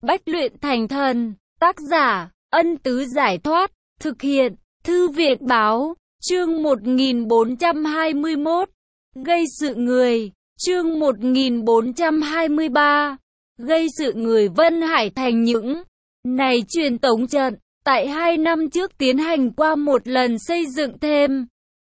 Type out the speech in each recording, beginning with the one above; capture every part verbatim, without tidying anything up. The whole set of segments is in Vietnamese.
Bách luyện thành thần, tác giả, Ân Tứ Giải Thoát, thực hiện, Thư viện Báo, chương một nghìn bốn trăm hai mươi mốt, gây sự người, chương một nghìn bốn trăm hai mươi ba, gây sự người. Vân Hải Thành những này truyền tống trận, tại hai năm trước tiến hành qua một lần xây dựng thêm.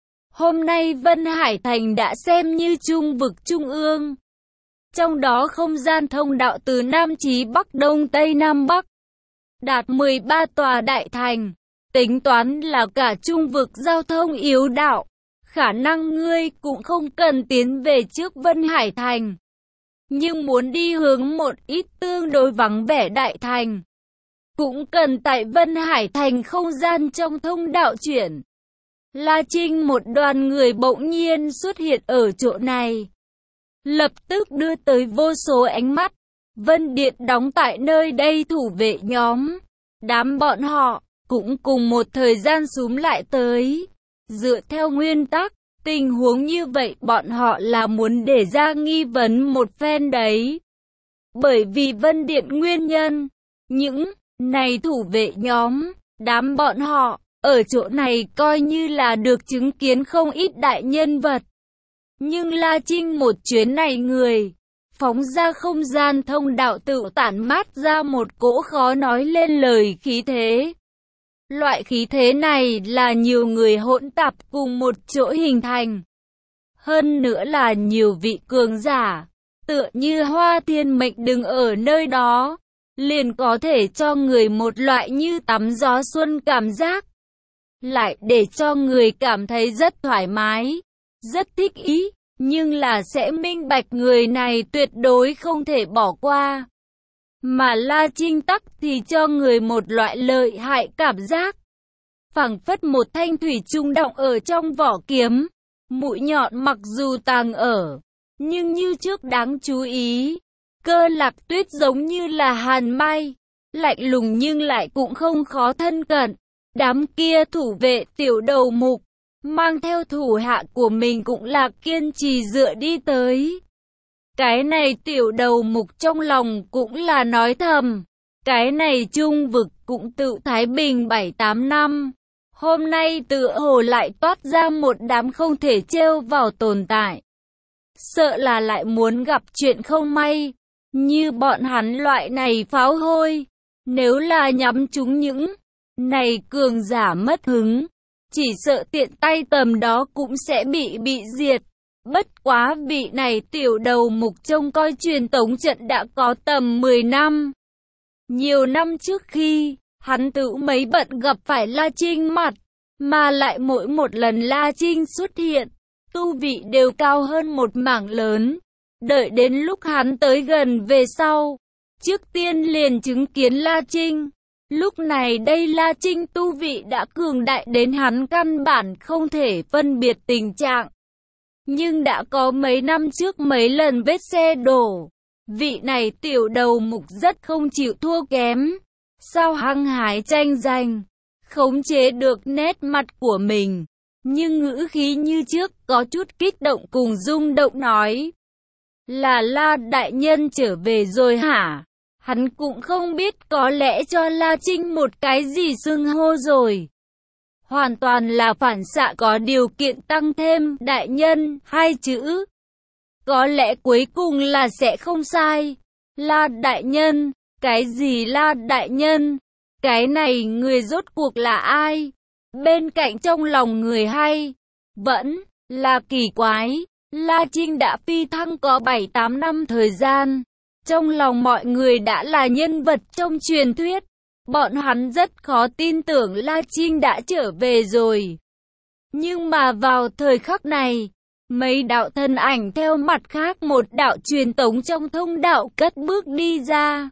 Hôm nay Vân Hải Thành đã xem như trung vực trung ương. Trong đó không gian thông đạo từ Nam chí Bắc Đông Tây Nam Bắc, đạt mười ba tòa đại thành, tính toán là cả trung vực giao thông yếu đạo. Khả năng ngươi cũng không cần tiến về trước Vân Hải Thành, nhưng muốn đi hướng một ít tương đối vắng vẻ đại thành, cũng cần tại Vân Hải Thành không gian trong thông đạo chuyển. La Trinh một đoàn người bỗng nhiên xuất hiện ở chỗ này, lập tức đưa tới vô số ánh mắt. Vân Điện đóng tại nơi đây thủ vệ nhóm, đám bọn họ cũng cùng một thời gian xúm lại tới. Dựa theo nguyên tắc, tình huống như vậy bọn họ là muốn để ra nghi vấn một phen đấy. Bởi vì Vân Điện nguyên nhân, những này thủ vệ nhóm, đám bọn họ ở chỗ này coi như là được chứng kiến không ít đại nhân vật. Nhưng La Trinh một chuyến này người, phóng ra không gian thông đạo tự tản mát ra một cỗ khó nói lên lời khí thế. Loại khí thế này là nhiều người hỗn tạp cùng một chỗ hình thành. Hơn nữa là nhiều vị cường giả, tựa như Hoa Thiên Mệnh đứng ở nơi đó, liền có thể cho người một loại như tắm gió xuân cảm giác. Lại để cho người cảm thấy rất thoải mái, rất thích ý, nhưng là sẽ minh bạch người này tuyệt đối không thể bỏ qua. Mà La Trinh tắc thì cho người một loại lợi hại cảm giác, phảng phất một thanh thủy chung đọng ở trong vỏ kiếm, mũi nhọn mặc dù tàng ở, nhưng như trước đáng chú ý. Cơ Lạc Tuyết giống như là hàn mai, lạnh lùng nhưng lại cũng không khó thân cận. Đám kia thủ vệ tiểu đầu mục, mang theo thủ hạ của mình cũng là kiên trì dựa đi tới. Cái này tiểu đầu mục trong lòng cũng là nói thầm, cái này trung vực cũng tự thái bình bảy tám năm. Hôm nay tựa hồ lại toát ra một đám không thể trêu vào tồn tại. Sợ là lại muốn gặp chuyện không may, như bọn hắn loại này pháo hôi. Nếu là nhắm chúng những này cường giả mất hứng, chỉ sợ tiện tay tầm đó cũng sẽ bị bị diệt. Bất quá vị này tiểu đầu mục trông coi truyền tống trận đã có tầm mười năm. Nhiều năm trước khi hắn tự mấy bận gặp phải La Trinh mặt, mà lại mỗi một lần La Trinh xuất hiện, tu vị đều cao hơn một mảng lớn. Đợi đến lúc hắn tới gần về sau, trước tiên liền chứng kiến La Trinh. Lúc này đây La Trinh tu vị đã cường đại đến hắn căn bản không thể phân biệt tình trạng. Nhưng đã có mấy năm trước mấy lần vết xe đổ, vị này tiểu đầu mục rất không chịu thua kém. Sao hăng hái tranh giành, khống chế được nét mặt của mình, nhưng ngữ khí như trước có chút kích động cùng rung động nói: là La đại nhân trở về rồi hả? Hắn cũng không biết có lẽ cho La Trinh một cái gì xưng hô rồi. Hoàn toàn là phản xạ có điều kiện tăng thêm đại nhân hai chữ. Có lẽ cuối cùng là sẽ không sai. La đại nhân, cái gì La đại nhân? Cái này người rốt cuộc là ai? Bên cạnh trong lòng người hay, vẫn là kỳ quái. La Trinh đã phi thăng có bảy tám năm thời gian. Trong lòng mọi người đã là nhân vật trong truyền thuyết. Bọn hắn rất khó tin tưởng La Trinh đã trở về rồi. Nhưng mà vào thời khắc này, mấy đạo thân ảnh theo mặt khác một đạo truyền tống trong thông đạo cất bước đi ra.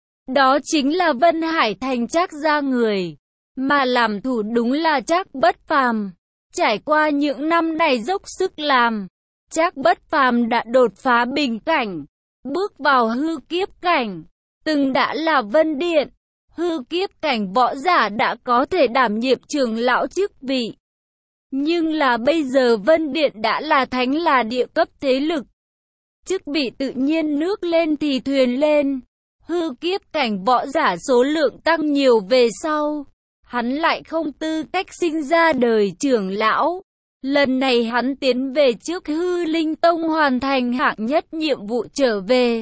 Đó chính là Vân Hải Thành Trác gia người, mà làm thủ đúng là Trác Bất Phàm. Trải qua những năm này dốc sức làm, Trác Bất Phàm đã đột phá bình cảnh, bước vào hư kiếp cảnh. Từng đã là Vân Điện, hư kiếp cảnh võ giả đã có thể đảm nhiệm trưởng lão chức vị. Nhưng là bây giờ Vân Điện đã là thánh là địa cấp thế lực. Chức vị tự nhiên nước lên thì thuyền lên. Hư kiếp cảnh võ giả số lượng tăng nhiều về sau, hắn lại không tư cách sinh ra đời trưởng lão. Lần này hắn tiến về trước Hư Linh Tông hoàn thành hạng nhất nhiệm vụ trở về.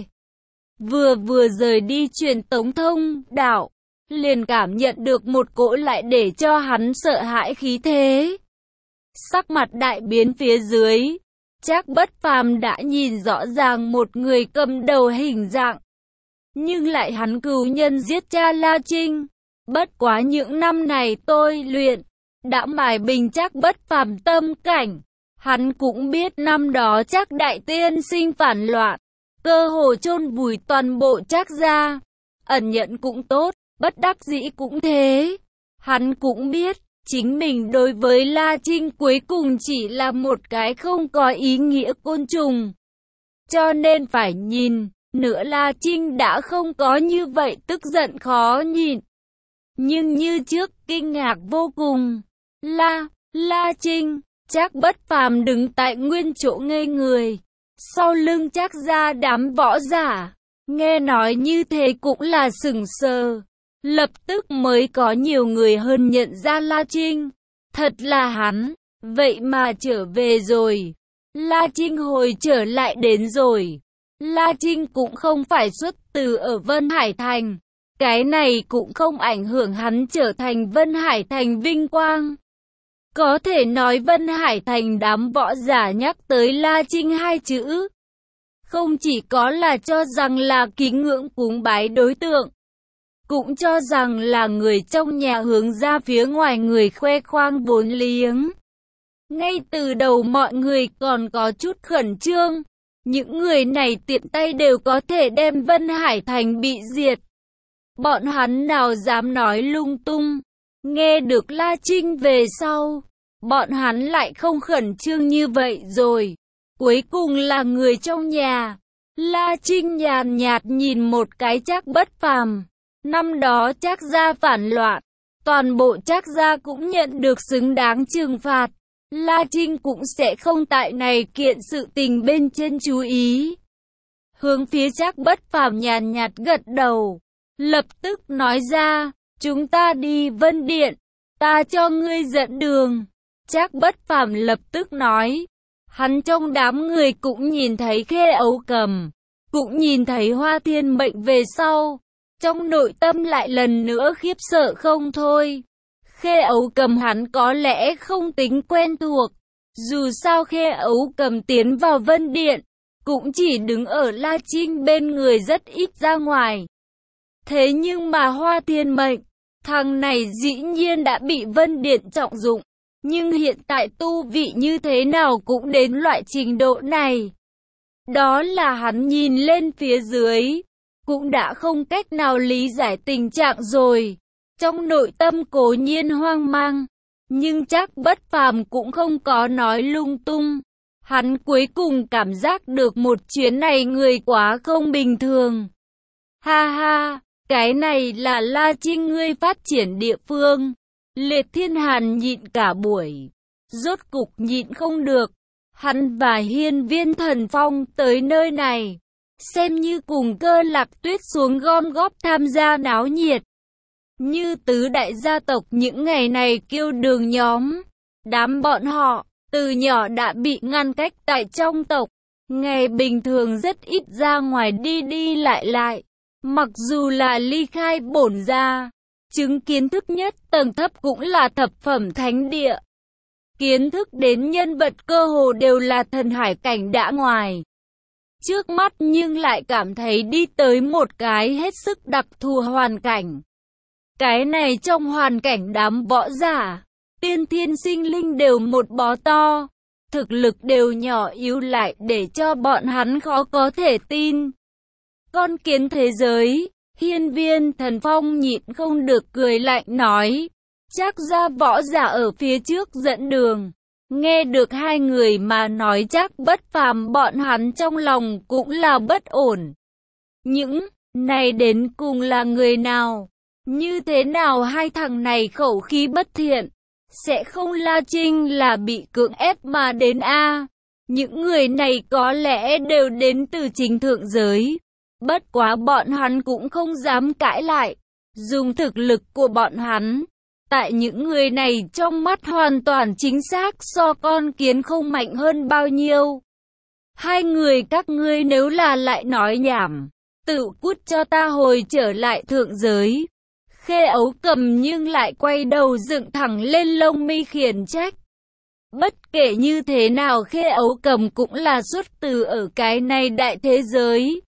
Vừa vừa rời đi truyền tống thông đạo, liền cảm nhận được một cỗ lại để cho hắn sợ hãi khí thế. Sắc mặt đại biến phía dưới, Trác Bất Phàm đã nhìn rõ ràng một người cầm đầu hình dạng. Nhưng lại hắn cứu nhân giết cha La Trinh. Bất quá những năm này tôi luyện, đã mài bình Trác Bất Phàm tâm cảnh. Hắn cũng biết năm đó Trác đại tiên sinh phản loạn, cơ hồ chôn vùi toàn bộ Trác gia. Ẩn nhận cũng tốt, bất đắc dĩ cũng thế. Hắn cũng biết, chính mình đối với La Trinh cuối cùng chỉ là một cái không có ý nghĩa côn trùng. Cho nên phải nhìn, nữa La Trinh đã không có như vậy tức giận khó nhìn. Nhưng như trước kinh ngạc vô cùng. La, La Trinh, Trác Bất Phàm đứng tại nguyên chỗ ngây người. Sau lưng Trác gia đám võ giả, nghe nói như thế cũng là sửng sờ. Lập tức mới có nhiều người hơn nhận ra La Trinh. Thật là hắn, vậy mà trở về rồi. La Trinh hồi trở lại đến rồi. La Trinh cũng không phải xuất từ ở Vân Hải Thành. Cái này cũng không ảnh hưởng hắn trở thành Vân Hải Thành vinh quang. Có thể nói Vân Hải Thành đám võ giả nhắc tới La Trinh hai chữ, không chỉ có là cho rằng là kính ngưỡng cúng bái đối tượng, cũng cho rằng là người trong nhà hướng ra phía ngoài người khoe khoang vốn liếng. Ngay từ đầu mọi người còn có chút khẩn trương, những người này tiện tay đều có thể đem Vân Hải Thành bị diệt. Bọn hắn nào dám nói lung tung. Nghe được La Trinh về sau, bọn hắn lại không khẩn trương như vậy rồi. Cuối cùng là người trong nhà. La Trinh nhàn nhạt nhìn một cái Trác Bất Phàm. Năm đó Trác gia phản loạn, toàn bộ Trác gia cũng nhận được xứng đáng trừng phạt. La Trinh cũng sẽ không tại này kiện sự tình bên trên chú ý. Hướng phía Trác Bất Phàm nhàn nhạt gật đầu, lập tức nói ra, chúng ta đi Vân Điện, ta cho ngươi dẫn đường. Trác Bất Phàm lập tức nói, hắn trong đám người cũng nhìn thấy Khê Ấu Cầm, cũng nhìn thấy Hoa Thiên Mệnh về sau. Trong nội tâm lại lần nữa khiếp sợ không thôi. Khê Ấu Cầm hắn có lẽ không tính quen thuộc. Dù sao Khê Ấu Cầm tiến vào Vân Điện, cũng chỉ đứng ở La Trinh bên người rất ít ra ngoài. Thế nhưng mà Hoa Thiên Mệnh, thằng này dĩ nhiên đã bị Vân Điện trọng dụng. Nhưng hiện tại tu vị như thế nào cũng đến loại trình độ này. Đó là hắn nhìn lên phía dưới, cũng đã không cách nào lý giải tình trạng rồi. Trong nội tâm cố nhiên hoang mang, nhưng Trác Bất Phàm cũng không có nói lung tung. Hắn cuối cùng cảm giác được một chuyến này người quá không bình thường. Ha ha, cái này là La Trinh ngươi phát triển địa phương. Liệt Thiên Hàn nhịn cả buổi, rốt cục nhịn không được. Hắn và Hiên Viên Thần Phong tới nơi này, xem như cùng Cơ Lạc Tuyết xuống gom góp tham gia náo nhiệt. Như tứ đại gia tộc những ngày này kiêu đường nhóm, đám bọn họ, từ nhỏ đã bị ngăn cách tại trong tộc. Ngày bình thường rất ít ra ngoài đi đi lại lại. Mặc dù là ly khai bổn gia, chứng kiến thức nhất tầng thấp cũng là thập phẩm thánh địa. Kiến thức đến nhân vật cơ hồ đều là thần hải cảnh đã ngoài. Trước mắt nhưng lại cảm thấy đi tới một cái hết sức đặc thù hoàn cảnh. Cái này trong hoàn cảnh đám võ giả, tiên thiên sinh linh đều một bó to. Thực lực đều nhỏ yếu lại để cho bọn hắn khó có thể tin. Con kiến thế giới, Hiên Viên Thần Phong nhịn không được cười lạnh nói. Trác gia võ giả ở phía trước dẫn đường. Nghe được hai người mà nói Trác Bất Phàm bọn hắn trong lòng cũng là bất ổn. Những này đến cùng là người nào? Như thế nào hai thằng này khẩu khí bất thiện? Sẽ không La Trinh là bị cưỡng ép mà đến a? Những người này có lẽ đều đến từ chính thượng giới. Bất quá bọn hắn cũng không dám cãi lại. Dùng thực lực của bọn hắn, tại những người này trong mắt hoàn toàn chính xác so con kiến không mạnh hơn bao nhiêu. Hai người các ngươi nếu là lại nói nhảm, tự cút cho ta hồi trở lại thượng giới. Khê Ấu Cầm nhưng lại quay đầu dựng thẳng lên lông mi khiển trách. Bất kể như thế nào Khê Ấu Cầm cũng là xuất từ ở cái này đại thế giới.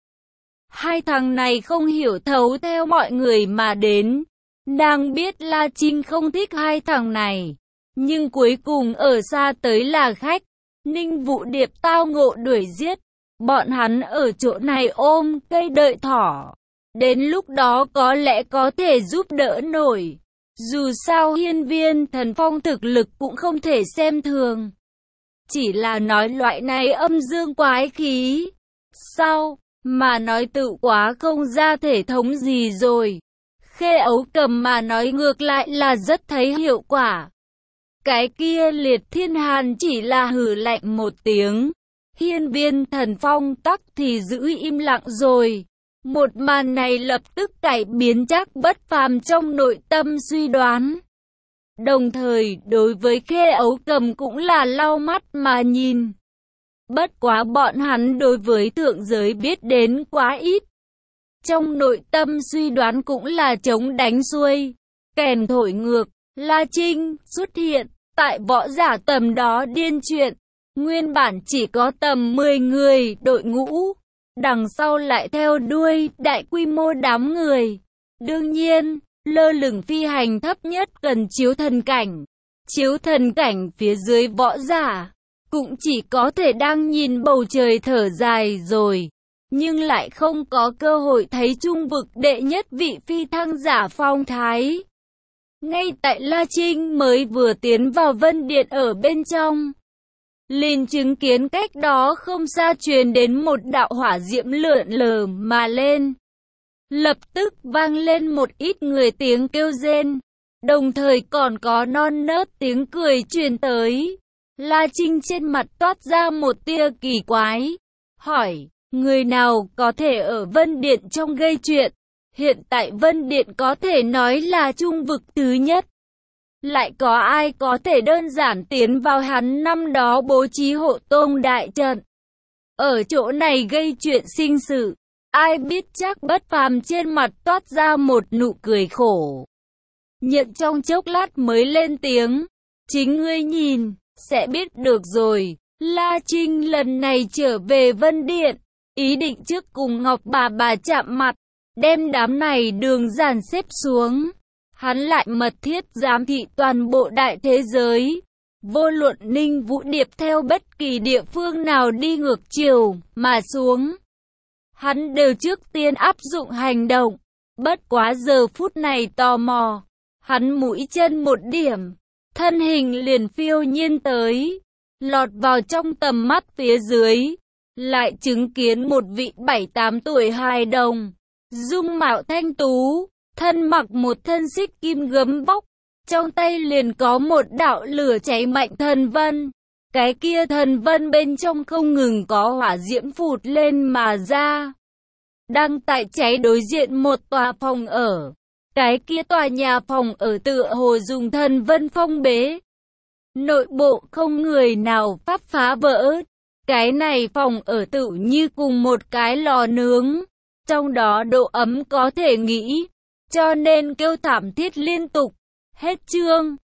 Hai thằng này không hiểu thấu theo mọi người mà đến. Nàng biết La Trinh không thích hai thằng này. Nhưng cuối cùng ở xa tới là khách. Ninh Vũ Điệp tao ngộ đuổi giết. Bọn hắn ở chỗ này ôm cây đợi thỏ. Đến lúc đó có lẽ có thể giúp đỡ nổi. Dù sao hiên viên thần phong thực lực cũng không thể xem thường. Chỉ là nói loại này âm dương quái khí. Sao mà nói tự quá không ra thể thống gì rồi. Khê Ấu Cầm mà nói ngược lại là rất thấy hiệu quả. Cái kia Liệt Thiên Hàn chỉ là hừ lạnh một tiếng. Hiên viên thần phong tắc thì giữ im lặng rồi. Một màn này lập tức cải biến chắc bất phàm trong nội tâm suy đoán. Đồng thời đối với Khê Ấu Cầm cũng là lau mắt mà nhìn. Bất quá bọn hắn đối với thượng giới biết đến quá ít. Trong nội tâm suy đoán cũng là chống đánh xuôi. Kèn thổi ngược, La Trinh xuất hiện, tại võ giả tầm đó điên chuyện. Nguyên bản chỉ có tầm mười người đội ngũ. Đằng sau lại theo đuôi đại quy mô đám người. Đương nhiên, lơ lửng phi hành thấp nhất cần chiếu thần cảnh. Chiếu thần cảnh phía dưới võ giả. Cũng chỉ có thể đang nhìn bầu trời thở dài rồi. Nhưng lại không có cơ hội thấy trung vực đệ nhất vị phi thăng giả phong thái. Ngay tại La Trinh mới vừa tiến vào Vân Điện ở bên trong. Liền chứng kiến cách đó không xa truyền đến một đạo hỏa diễm lượn lờ mà lên. Lập tức vang lên một ít người tiếng kêu rên. Đồng thời còn có non nớt tiếng cười truyền tới. La Trinh trên mặt toát ra một tia kỳ quái. Hỏi, người nào có thể ở Vân Điện trong gây chuyện? Hiện tại Vân Điện có thể nói là trung vực thứ nhất. Lại có ai có thể đơn giản tiến vào hắn năm đó bố trí hộ tông đại trận? Ở chỗ này gây chuyện sinh sự. Ai biết chắc bất phàm trên mặt toát ra một nụ cười khổ. Nhận trong chốc lát mới lên tiếng. Chính ngươi nhìn, sẽ biết được rồi. La Trinh lần này trở về Vân Điện. Ý định trước cùng Ngọc bà bà chạm mặt. Đem đám này đường dàn xếp xuống. Hắn lại mật thiết giám thị toàn bộ đại thế giới. Vô luận Ninh Vũ Điệp theo bất kỳ địa phương nào đi ngược chiều mà xuống. Hắn đều trước tiên áp dụng hành động. Bất quá giờ phút này tò mò. Hắn mũi chân một điểm. Thân hình liền phiêu nhiên tới. Lọt vào trong tầm mắt phía dưới. Lại chứng kiến một vị bảy tám tuổi hài đồng. Dung mạo thanh tú. Thân mặc một thân xích kim gấm vóc. Trong tay liền có một đạo lửa cháy mạnh thần vân. Cái kia thần vân bên trong không ngừng có hỏa diễm phụt lên mà ra. Đang tại cháy đối diện một tòa phòng ở. Cái kia tòa nhà phòng ở tựa hồ dùng thần vân phong bế. Nội bộ không người nào pháp phá vỡ. Cái này phòng ở tự như cùng một cái lò nướng. Trong đó độ ấm có thể nghĩ. Cho nên kêu thảm thiết liên tục. Hết chương.